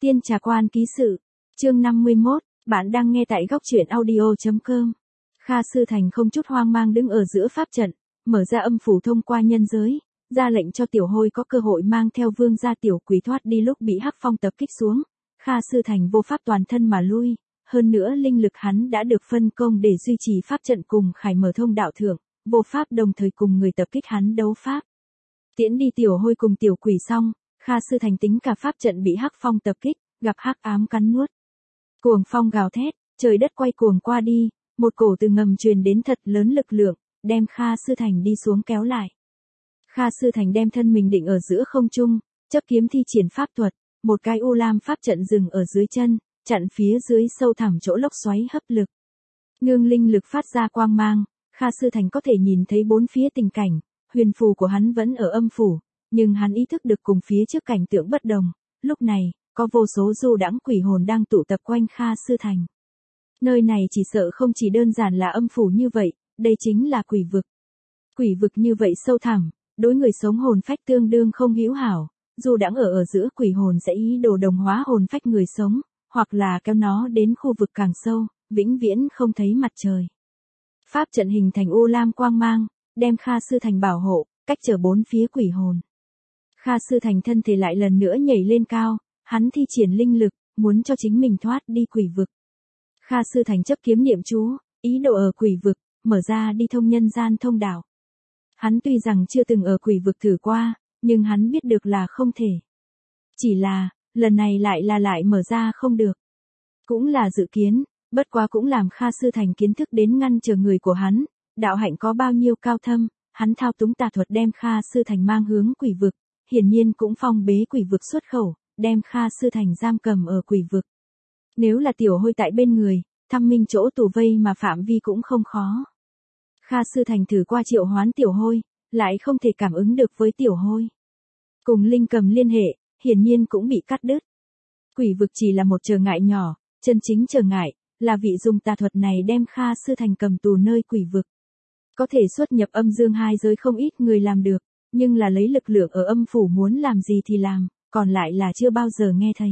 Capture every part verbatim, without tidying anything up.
Tiên Trà Quan ký sự, chương năm mươi mốt, bạn đang nghe tại góc truyện audio chấm com. Kha Sư Thành không chút hoang mang đứng ở giữa pháp trận, mở ra âm phủ thông qua nhân giới, ra lệnh cho Tiểu Hôi có cơ hội mang theo vương gia tiểu quỷ thoát đi lúc bị Hắc Phong tập kích xuống. Kha Sư Thành vô pháp toàn thân mà lui, hơn nữa linh lực hắn đã được phân công để duy trì pháp trận cùng khải mở thông đạo thượng, vô pháp đồng thời cùng người tập kích hắn đấu pháp. Tiễn đi Tiểu Hôi cùng tiểu quỷ xong, Kha Sư Thành tính cả pháp trận bị Hắc Phong tập kích, gặp hắc ám cắn nuốt. Cuồng phong gào thét, trời đất quay cuồng qua đi, một cổ từ ngầm truyền đến thật lớn lực lượng, đem Kha Sư Thành đi xuống kéo lại. Kha Sư Thành đem thân mình định ở giữa không trung, chấp kiếm thi triển pháp thuật, một cái u lam pháp trận dừng ở dưới chân, chặn phía dưới sâu thẳm chỗ lốc xoáy hấp lực. Ngưng linh lực phát ra quang mang, Kha Sư Thành có thể nhìn thấy bốn phía tình cảnh, huyền phù của hắn vẫn ở âm phủ, nhưng hắn ý thức được cùng phía trước cảnh tượng bất đồng, lúc này, có vô số du đãng quỷ hồn đang tụ tập quanh Kha Sư Thành. Nơi này chỉ sợ không chỉ đơn giản là âm phủ như vậy, đây chính là quỷ vực. Quỷ vực như vậy sâu thẳm, đối người sống hồn phách tương đương không hữu hảo, dù đãng ở ở giữa quỷ hồn sẽ ý đồ đồng hóa hồn phách người sống, hoặc là kéo nó đến khu vực càng sâu, vĩnh viễn không thấy mặt trời. Pháp trận hình thành u lam quang mang, đem Kha Sư Thành bảo hộ, cách trở bốn phía quỷ hồn. Kha Sư Thành thân thể lại lần nữa nhảy lên cao, hắn thi triển linh lực, muốn cho chính mình thoát đi quỷ vực. Kha Sư Thành chấp kiếm niệm chú, ý đồ ở quỷ vực, mở ra đi thông nhân gian thông đạo. Hắn tuy rằng chưa từng ở quỷ vực thử qua, nhưng hắn biết được là không thể. Chỉ là, lần này lại là lại mở ra không được. Cũng là dự kiến, bất quá cũng làm Kha Sư Thành kiến thức đến ngăn trở người của hắn, đạo hạnh có bao nhiêu cao thâm, hắn thao túng tà thuật đem Kha Sư Thành mang hướng quỷ vực, hiển nhiên cũng phong bế quỷ vực xuất khẩu, đem Kha Sư Thành giam cầm ở quỷ vực. Nếu là Tiểu Hôi tại bên người, thăm minh chỗ tù vây mà phạm vi cũng không khó. Kha Sư Thành thử qua triệu hoán Tiểu Hôi, lại không thể cảm ứng được với Tiểu Hôi. Cùng linh cầm liên hệ, hiển nhiên cũng bị cắt đứt. Quỷ vực chỉ là một trở ngại nhỏ, chân chính trở ngại, là vị dùng tà thuật này đem Kha Sư Thành cầm tù nơi quỷ vực. Có thể xuất nhập âm dương hai giới không ít người làm được, nhưng là lấy lực lượng ở âm phủ muốn làm gì thì làm, còn lại là chưa bao giờ nghe thấy.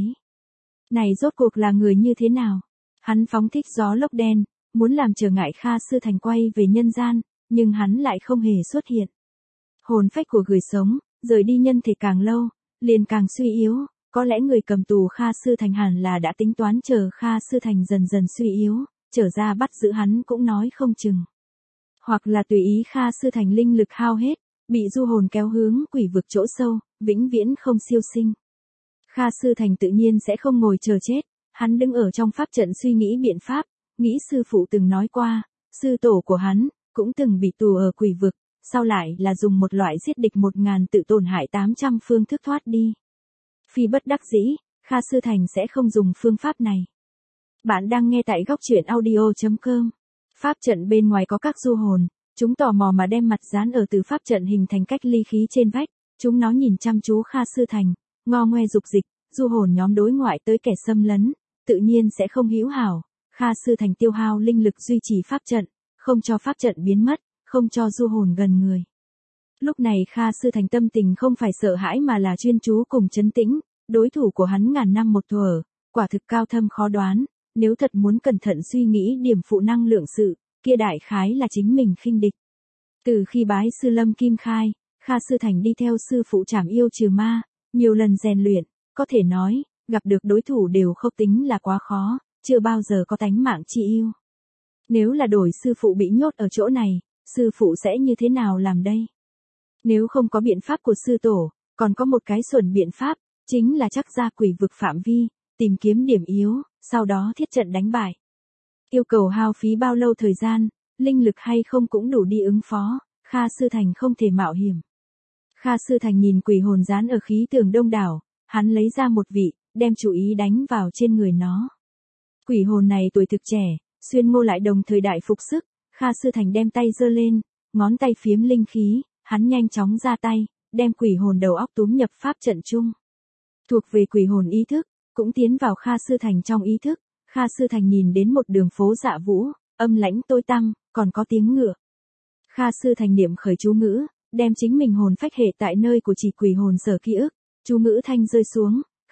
Này rốt cuộc là người như thế nào? Hắn phóng thích gió lốc đen, muốn làm trở ngại Kha Sư Thành quay về nhân gian, nhưng hắn lại không hề xuất hiện. Hồn phách của người sống, rời đi nhân thể càng lâu, liền càng suy yếu, có lẽ người cầm tù Kha Sư Thành hẳn là đã tính toán chờ Kha Sư Thành dần dần suy yếu, trở ra bắt giữ hắn cũng nói không chừng. Hoặc là tùy ý Kha Sư Thành linh lực hao hết, bị du hồn kéo hướng quỷ vực chỗ sâu, vĩnh viễn không siêu sinh. Kha Sư Thành tự nhiên sẽ không ngồi chờ chết, hắn đứng ở trong pháp trận suy nghĩ biện pháp, nghĩ sư phụ từng nói qua, sư tổ của hắn, cũng từng bị tù ở quỷ vực, sau lại là dùng một loại giết địch một ngàn tự tổn hại tám trăm phương thức thoát đi. Phi bất đắc dĩ, Kha Sư Thành sẽ không dùng phương pháp này. Bạn đang nghe tại góc truyện audio chấm com. Pháp trận bên ngoài có các du hồn, chúng tò mò mà đem mặt dán ở từ pháp trận hình thành cách ly khí trên vách, chúng nó nhìn chăm chú Kha Sư Thành, ngo ngoe dục dịch, du hồn nhóm đối ngoại tới kẻ xâm lấn, tự nhiên sẽ không hữu hảo. Kha Sư Thành tiêu hao linh lực duy trì pháp trận, không cho pháp trận biến mất, không cho du hồn gần người. Lúc này Kha Sư Thành tâm tình không phải sợ hãi mà là chuyên chú cùng trấn tĩnh, đối thủ của hắn ngàn năm một thuở, quả thực cao thâm khó đoán, nếu thật muốn cẩn thận suy nghĩ điểm phụ năng lượng sự, kia đại khái là chính mình khinh địch. Từ khi bái sư Lâm Kim Khai, Kha Sư Thành đi theo sư phụ trảm yêu trừ ma, nhiều lần rèn luyện, có thể nói, gặp được đối thủ đều không tính là quá khó, chưa bao giờ có tánh mạng chi yêu. Nếu là đổi sư phụ bị nhốt ở chỗ này, sư phụ sẽ như thế nào làm đây? Nếu không có biện pháp của sư tổ, còn có một cái xuẩn biện pháp, chính là chắc ra quỷ vực phạm vi, tìm kiếm điểm yếu, sau đó thiết trận đánh bại. Yêu cầu hao phí bao lâu thời gian, linh lực hay không cũng đủ đi ứng phó, Kha Sư Thành không thể mạo hiểm. Kha Sư Thành nhìn quỷ hồn dán ở khí tường đông đảo, hắn lấy ra một vị, đem chú ý đánh vào trên người nó. Quỷ hồn này tuổi thực trẻ, xuyên ngô lại đồng thời đại phục sức, Kha Sư Thành đem tay giơ lên, ngón tay phiếm linh khí, hắn nhanh chóng ra tay, đem quỷ hồn đầu óc túm nhập pháp trận chung. Thuộc về quỷ hồn ý thức, cũng tiến vào Kha Sư Thành trong ý thức, Kha Sư Thành nhìn đến một đường phố dạ vũ, âm lãnh tối tăm, còn có tiếng ngựa. Kha Sư Thành niệm khởi chú ngữ, đem chính mình hồn phách hệ tại nơi của chỉ quỷ hồn sở ký ức, chú ngữ thanh rơi xuống,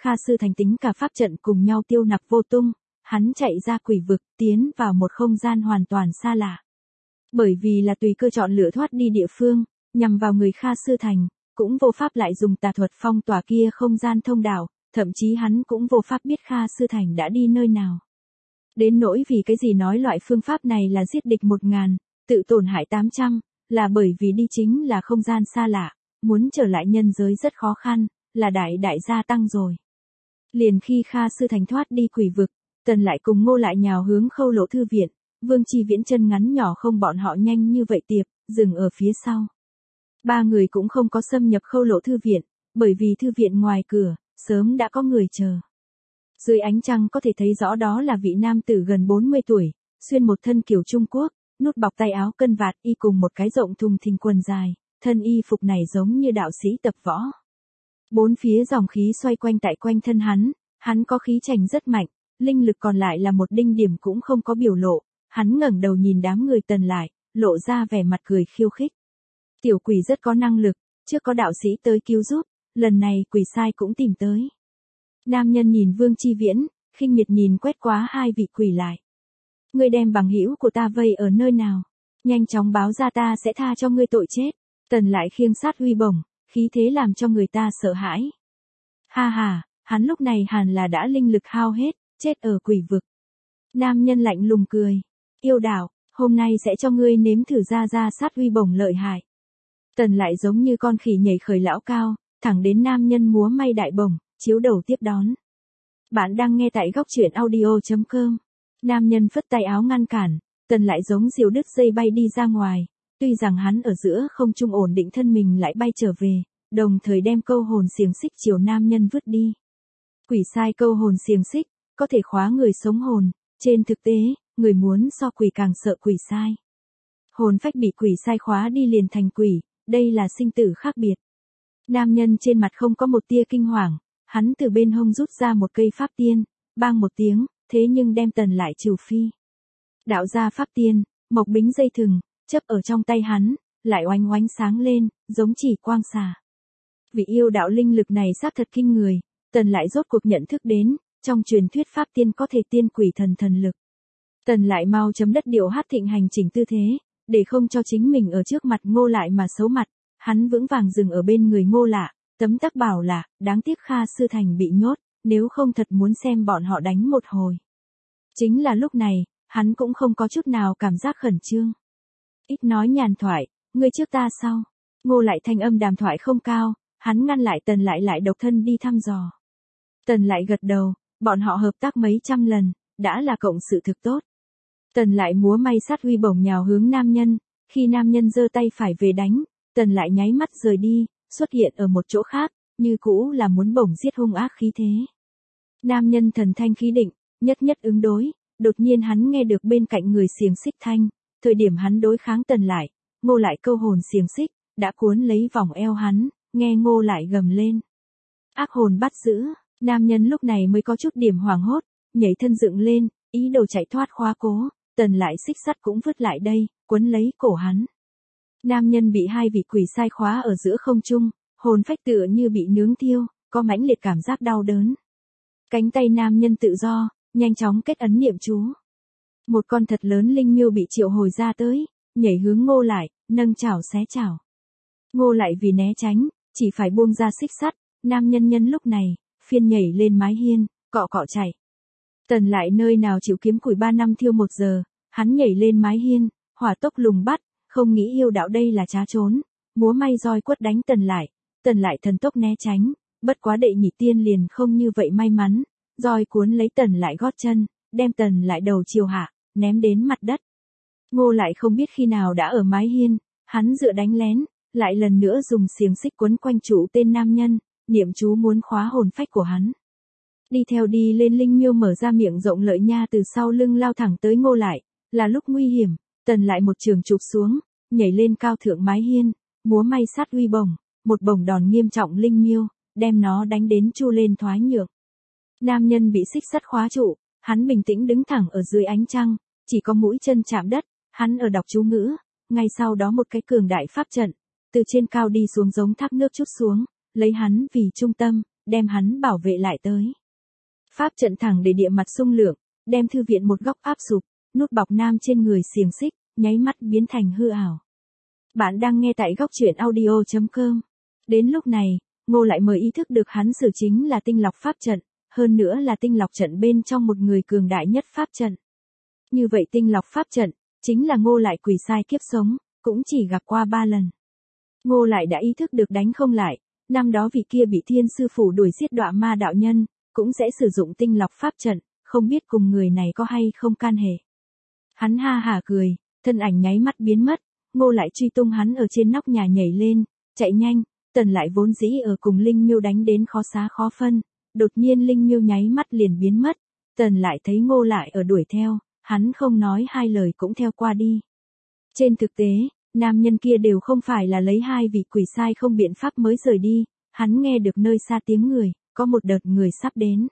Kha Sư Thành tính cả pháp trận cùng nhau tiêu nặc vô tung, hắn chạy ra quỷ vực, tiến vào một không gian hoàn toàn xa lạ. Bởi vì là tùy cơ chọn lựa thoát đi địa phương, nhằm vào người Kha Sư Thành, cũng vô pháp lại dùng tà thuật phong tỏa kia không gian thông đạo, thậm chí hắn cũng vô pháp biết Kha Sư Thành đã đi nơi nào. Đến nỗi vì cái gì nói loại phương pháp này là giết địch một ngàn, tự tổn hại tám trăm, là bởi vì đi chính là không gian xa lạ, muốn trở lại nhân giới rất khó khăn, là đại đại gia tăng rồi. Liền khi Kha Sư Thành thoát đi quỷ vực, Tần lại cùng Ngô lại nhào hướng Khâu Lộ thư viện, Vương Chi Viễn chân ngắn nhỏ không bọn họ nhanh như vậy tiệp, dừng ở phía sau. Ba người cũng không có xâm nhập Khâu Lộ thư viện, bởi vì thư viện ngoài cửa, sớm đã có người chờ. Dưới ánh trăng có thể thấy rõ đó là vị nam tử gần bốn mươi tuổi, xuyên một thân kiểu Trung Quốc, nút bọc tay áo cân vạt y cùng một cái rộng thùng thình quần dài, thân y phục này giống như đạo sĩ tập võ. Bốn phía dòng khí xoay quanh tại quanh thân hắn, hắn có khí chành rất mạnh, linh lực còn lại là một đinh điểm cũng không có biểu lộ, hắn ngẩng đầu nhìn đám người Tần lại, lộ ra vẻ mặt cười khiêu khích. Tiểu quỷ rất có năng lực, trước có đạo sĩ tới cứu giúp, lần này quỷ sai cũng tìm tới. Nam nhân nhìn Vương Chi Viễn, khinh miệt nhìn quét quá hai vị quỷ lại. Ngươi đem bằng hữu của ta vây ở nơi nào? Nhanh chóng báo ra ta sẽ tha cho ngươi tội chết. Tần lại khiêng sát huy bổng, khí thế làm cho người ta sợ hãi. Ha ha, hắn lúc này hẳn là đã linh lực hao hết, chết ở quỷ vực. Nam nhân lạnh lùng cười. Yêu đạo, hôm nay sẽ cho ngươi nếm thử ra ra sát huy bổng lợi hại. Tần lại giống như con khỉ nhảy khởi lão cao, thẳng đến nam nhân múa may đại bổng, chiếu đầu tiếp đón. Bạn đang nghe tại góc truyện audio chấm com. Nam nhân phất tay áo ngăn cản, Tần lại giống diều đứt dây bay đi ra ngoài, tuy rằng hắn ở giữa không trung ổn định thân mình lại bay trở về, đồng thời đem câu hồn xiềng xích chiều nam nhân vứt đi. Quỷ sai câu hồn xiềng xích, có thể khóa người sống hồn, trên thực tế, người muốn so quỷ càng sợ quỷ sai. Hồn phách bị quỷ sai khóa đi liền thành quỷ, đây là sinh tử khác biệt. Nam nhân trên mặt không có một tia kinh hoàng, hắn từ bên hông rút ra một cây pháp tiên, bang một tiếng, thế nhưng đem Tần lại trừ phi. Đạo ra pháp tiên, mộc bính dây thừng, chấp ở trong tay hắn, lại oanh oánh sáng lên, giống chỉ quang xà. Vị yêu đạo linh lực này xác thật kinh người, Tần lại rốt cuộc nhận thức đến, trong truyền thuyết pháp tiên có thể tiên quỷ thần thần lực. Tần lại mau chấm đất điệu hát thịnh hành chỉnh tư thế, để không cho chính mình ở trước mặt Ngô lại mà xấu mặt, hắn vững vàng dừng ở bên người Ngô lạ, tấm tắc bảo là, đáng tiếc Kha Sư Thành bị nhốt, nếu không thật muốn xem bọn họ đánh một hồi. Chính là lúc này, hắn cũng không có chút nào cảm giác khẩn trương. Ít nói nhàn thoại, ngươi trước ta sau. Ngô lại thanh âm đàm thoại không cao, hắn ngăn lại Tần lại lại độc thân đi thăm dò. Tần lại gật đầu, bọn họ hợp tác mấy trăm lần, đã là cộng sự thực tốt. Tần lại múa may sát huy bổng nhào hướng nam nhân, khi nam nhân giơ tay phải về đánh, Tần lại nháy mắt rời đi, xuất hiện ở một chỗ khác, như cũ là muốn bổng giết hung ác khí thế. Nam nhân thần thanh khí định, nhất nhất ứng đối, đột nhiên hắn nghe được bên cạnh người xiềng xích thanh, thời điểm hắn đối kháng Tần lại, Ngô lại câu hồn xiềng xích, đã cuốn lấy vòng eo hắn, nghe Ngô lại gầm lên. Ác hồn bắt giữ, nam nhân lúc này mới có chút điểm hoảng hốt, nhảy thân dựng lên, ý đồ chạy thoát khóa cố, Tần lại xích sắt cũng vứt lại đây, quấn lấy cổ hắn. Nam nhân bị hai vị quỷ sai khóa ở giữa không trung, hồn phách tựa như bị nướng thiêu, có mãnh liệt cảm giác đau đớn. Cánh tay nam nhân tự do, nhanh chóng kết ấn niệm chú. Một con thật lớn linh miêu bị triệu hồi ra tới, nhảy hướng Ngô lại, nâng chảo xé chảo. Ngô lại vì né tránh, chỉ phải buông ra xích sắt, nam nhân nhân lúc này, phiên nhảy lên mái hiên, cọ cọ chạy. Tần lại nơi nào chịu kiếm củi ba năm thiêu một giờ, hắn nhảy lên mái hiên, hỏa tốc lùng bắt, không nghĩ yêu đạo đây là trá trốn, múa may roi quất đánh Tần lại, Tần lại thần tốc né tránh, bất quá đệ nhị tiên liền không như vậy may mắn, roi cuốn lấy Tần lại gót chân, đem Tần lại đầu chiều hạ, ném đến mặt đất. Ngô lại không biết khi nào đã ở mái hiên, hắn dựa đánh lén, lại lần nữa dùng xiềng xích quấn quanh trụ tên nam nhân, niệm chú muốn khóa hồn phách của hắn. Đi theo đi lên linh miêu mở ra miệng rộng lợi nha từ sau lưng lao thẳng tới Ngô lại, là lúc nguy hiểm, Tần lại một trường chụp xuống, nhảy lên cao thượng mái hiên, múa may sát huy bổng, một bổng đòn nghiêm trọng linh miêu, đem nó đánh đến chu lên thoái nhượng. Nam nhân bị xích sắt khóa trụ, hắn bình tĩnh đứng thẳng ở dưới ánh trăng, chỉ có mũi chân chạm đất, hắn ở đọc chú ngữ, ngay sau đó một cái cường đại pháp trận, từ trên cao đi xuống giống thác nước chút xuống, lấy hắn vì trung tâm, đem hắn bảo vệ lại tới. Pháp trận thẳng để địa mặt xung lượng, đem thư viện một góc áp sụp, nút bọc nam trên người xiềng xích, nháy mắt biến thành hư ảo. Bạn đang nghe tại góc truyện audio chấm com. Đến lúc này, Ngô lại mới ý thức được hắn sử chính là tinh lọc pháp trận, hơn nữa là tinh lọc trận bên trong một người cường đại nhất pháp trận. Như vậy tinh lọc pháp trận, chính là Ngô lại quỷ sai kiếp sống, cũng chỉ gặp qua ba lần. Ngô lại đã ý thức được đánh không lại, năm đó vị kia bị thiên sư phủ đuổi giết đọa ma đạo nhân, cũng sẽ sử dụng tinh lọc pháp trận, không biết cùng người này có hay không can hệ. Hắn ha hả cười, thân ảnh nháy mắt biến mất, Ngô lại truy tung hắn ở trên nóc nhà nhảy lên, chạy nhanh, Tần lại vốn dĩ ở cùng Linh Miêu đánh đến khó xá khó phân, đột nhiên Linh Miêu nháy mắt liền biến mất, Tần lại thấy Ngô lại ở đuổi theo, hắn không nói hai lời cũng theo qua đi. Trên thực tế, nam nhân kia đều không phải là lấy hai vị quỷ sai không biện pháp mới rời đi, hắn nghe được nơi xa tiếng người, có một đợt người sắp đến.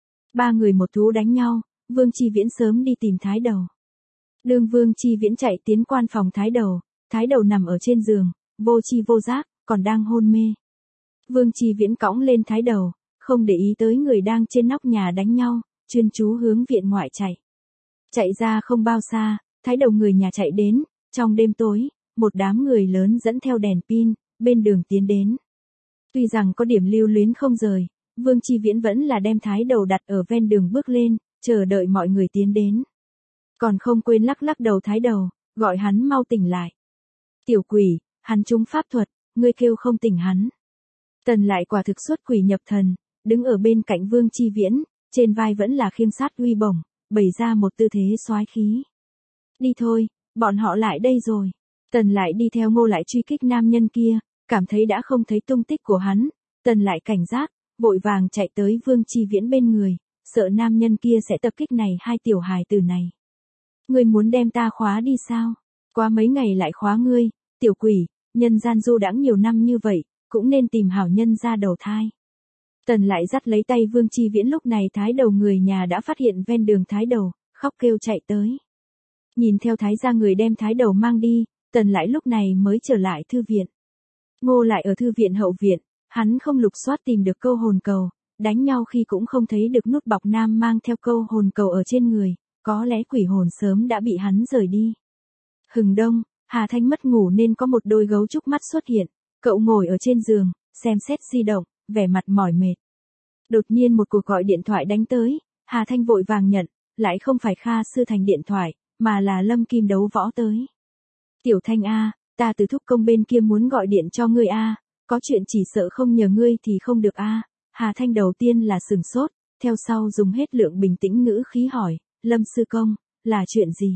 Ba người một thú đánh nhau, Vương Chi Viễn sớm đi tìm Thái Đầu. Đương Vương Chi Viễn chạy tiến quan phòng Thái Đầu, Thái Đầu nằm ở trên giường, vô chi vô giác, còn đang hôn mê. Vương Chi Viễn cõng lên Thái Đầu, không để ý tới người đang trên nóc nhà đánh nhau, chuyên chú hướng viện ngoại chạy. Chạy ra không bao xa, Thái Đầu người nhà chạy đến, trong đêm tối, một đám người lớn dẫn theo đèn pin, bên đường tiến đến. Tuy rằng có điểm lưu luyến không rời, Vương Chi Viễn vẫn là đem Thái Đầu đặt ở ven đường bước lên, chờ đợi mọi người tiến đến. Còn không quên lắc lắc đầu Thái Đầu, gọi hắn mau tỉnh lại. Tiểu quỷ, hắn trúng pháp thuật, ngươi kêu không tỉnh hắn. Tần lại quả thực xuất quỷ nhập thần, đứng ở bên cạnh Vương Chi Viễn, trên vai vẫn là khiêng sát uy bổng, bày ra một tư thế soái khí. Đi thôi, bọn họ lại đây rồi. Tần lại đi theo Ngô lại truy kích nam nhân kia, cảm thấy đã không thấy tung tích của hắn, Tần lại cảnh giác, vội vàng chạy tới Vương Chi Viễn bên người, sợ nam nhân kia sẽ tập kích này hai tiểu hài tử này. Ngươi muốn đem ta khóa đi sao? Qua mấy ngày lại khóa ngươi, tiểu quỷ, nhân gian du đãng nhiều năm như vậy, cũng nên tìm hảo nhân ra đầu thai. Tần lại dắt lấy tay Vương Chi Viễn, lúc này Thái Đầu người nhà đã phát hiện ven đường Thái Đầu, khóc kêu chạy tới. Nhìn theo Thái gia người đem Thái Đầu mang đi, Tần lại lúc này mới trở lại thư viện. Ngô lại ở thư viện hậu viện, hắn không lục soát tìm được câu hồn cầu, đánh nhau khi cũng không thấy được nút bọc nam mang theo câu hồn cầu ở trên người, có lẽ quỷ hồn sớm đã bị hắn rời đi. Hừng đông, Hà Thanh mất ngủ nên có một đôi gấu trúc mắt xuất hiện, cậu ngồi ở trên giường, xem xét di động, vẻ mặt mỏi mệt. Đột nhiên một cuộc gọi điện thoại đánh tới, Hà Thanh vội vàng nhận, lại không phải Kha Sư Thành điện thoại, mà là Lâm Kim đấu võ tới. Tiểu Thanh a, ta từ thúc công bên kia muốn gọi điện cho ngươi a, có chuyện chỉ sợ không nhờ ngươi thì không được a. Hà Thanh đầu tiên là sừng sốt, theo sau dùng hết lượng bình tĩnh ngữ khí hỏi, Lâm sư công, là chuyện gì?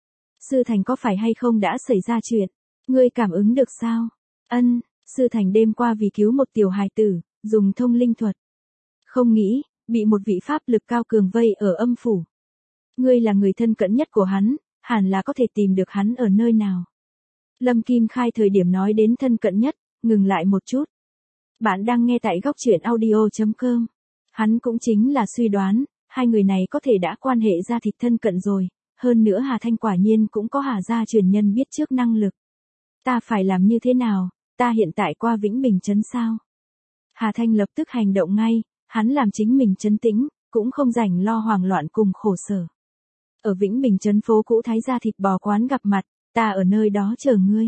Sư Thành có phải hay không đã xảy ra chuyện? Ngươi cảm ứng được sao? Ân, Sư Thành đêm qua vì cứu một tiểu hài tử, dùng thông linh thuật. Không nghĩ, bị một vị pháp lực cao cường vây ở âm phủ. Ngươi là người thân cận nhất của hắn, hẳn là có thể tìm được hắn ở nơi nào. Lâm Kim Khai thời điểm nói đến thân cận nhất, ngừng lại một chút. Bạn đang nghe tại góc truyện audio chấm com. Hắn cũng chính là suy đoán, hai người này có thể đã quan hệ ra thịt thân cận rồi, hơn nữa Hà Thanh quả nhiên cũng có Hà gia truyền nhân biết trước năng lực. Ta phải làm như thế nào, ta hiện tại qua Vĩnh Bình trấn sao? Hà Thanh lập tức hành động ngay, hắn làm chính mình trấn tĩnh, cũng không rảnh lo hoảng loạn cùng khổ sở. Ở Vĩnh Bình trấn phố cũ Thái gia thịt bò quán gặp mặt, ta ở nơi đó chờ ngươi.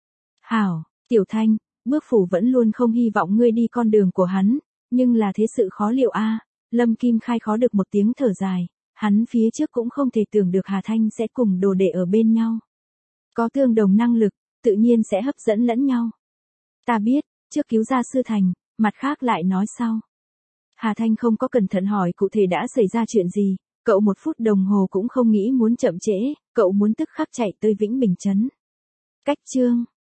Hảo, Tiểu Thanh, bước phủ vẫn luôn không hy vọng ngươi đi con đường của hắn, nhưng là thế sự khó liệu a. Lâm Kim Khai khó được một tiếng thở dài, hắn phía trước cũng không thể tưởng được Hà Thanh sẽ cùng đồ đệ ở bên nhau. Có tương đồng năng lực, tự nhiên sẽ hấp dẫn lẫn nhau. Ta biết, trước cứu ra Sư Thành, mặt khác lại nói sau. Hà Thanh không có cẩn thận hỏi cụ thể đã xảy ra chuyện gì, cậu một phút đồng hồ cũng không nghĩ muốn chậm trễ, cậu muốn tức khắc chạy tới Vĩnh Bình trấn. Cách chương